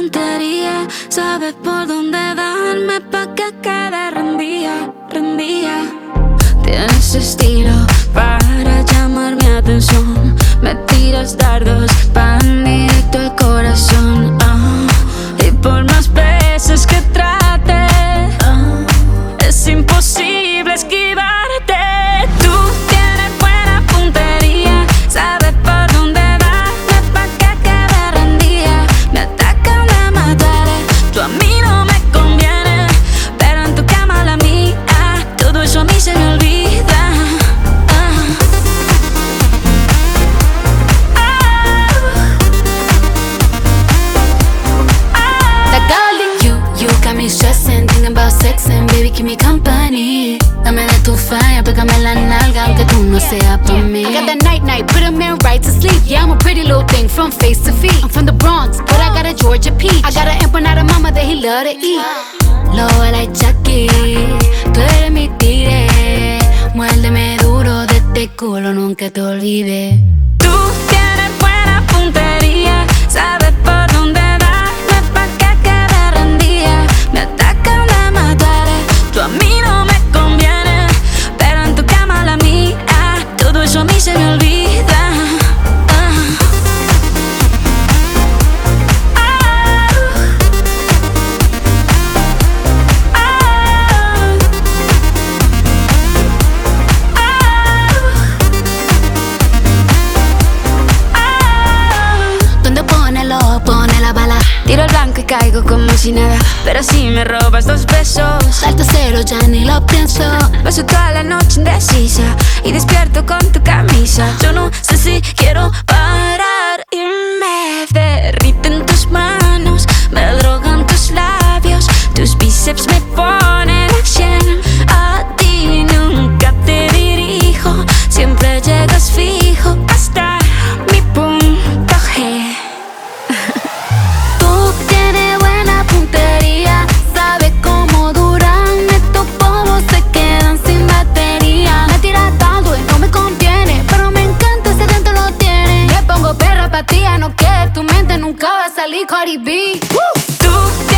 puntería, sabes por dónde darme pa' que quede rendida, rendida. Tienes estilo para llamar mi atención, me tiras dardos pan directo al corazón. Y por más veces que trate, es imposible esquivarte. Tú tienes buena puntería, sabes por dónde darme pa' que quede rendida. Me atacan de mataré, tú a mí no me conviene, pero en tu cama la mía, todo eso a mí se me olvida. Stressing, thinking about sexing, baby, keep me company. Dame de tu falla, pégame la nalga, aunque tú no seas por mí. I got that night, put a man right to sleep. Yeah, I'm a pretty little thing from face to feet. I'm from the Bronx, but I got a Georgia peach. I got an empanada mama that he love to eat. Lobo like Chucky, tú eres mi tigre. Muérdeme duro de este culo, nunca te olvides. Tú tienes buena puntería, sabes por dónde darme pa' que quede rendida. Me atacan de mataré, tú a mí no me conviene, pero en tu cama la mía, todo eso a mí se me olvida. Pone la bala. Tiro el blanco y caigo como si nada, pero si me robas 2 besos, Salto cero, ya ni lo pienso. paso toda la noche indecisa y despierto con tu camisa. Yo no sé si quiero parar y me derriten tus manos, me drogan tus labios, tus bíceps me ponen a 100. A ti nunca te dirijo, siempre llegas fijo hasta mi punto G. Sabes cómo duran estos bobos, se quedan sin batería. Me tiras dado y no me conviene, pero me encanta ese dentro lo tiene. Me pongo perra pa' ti, no quede tu mente, nunca va a salir Cardi B. Tú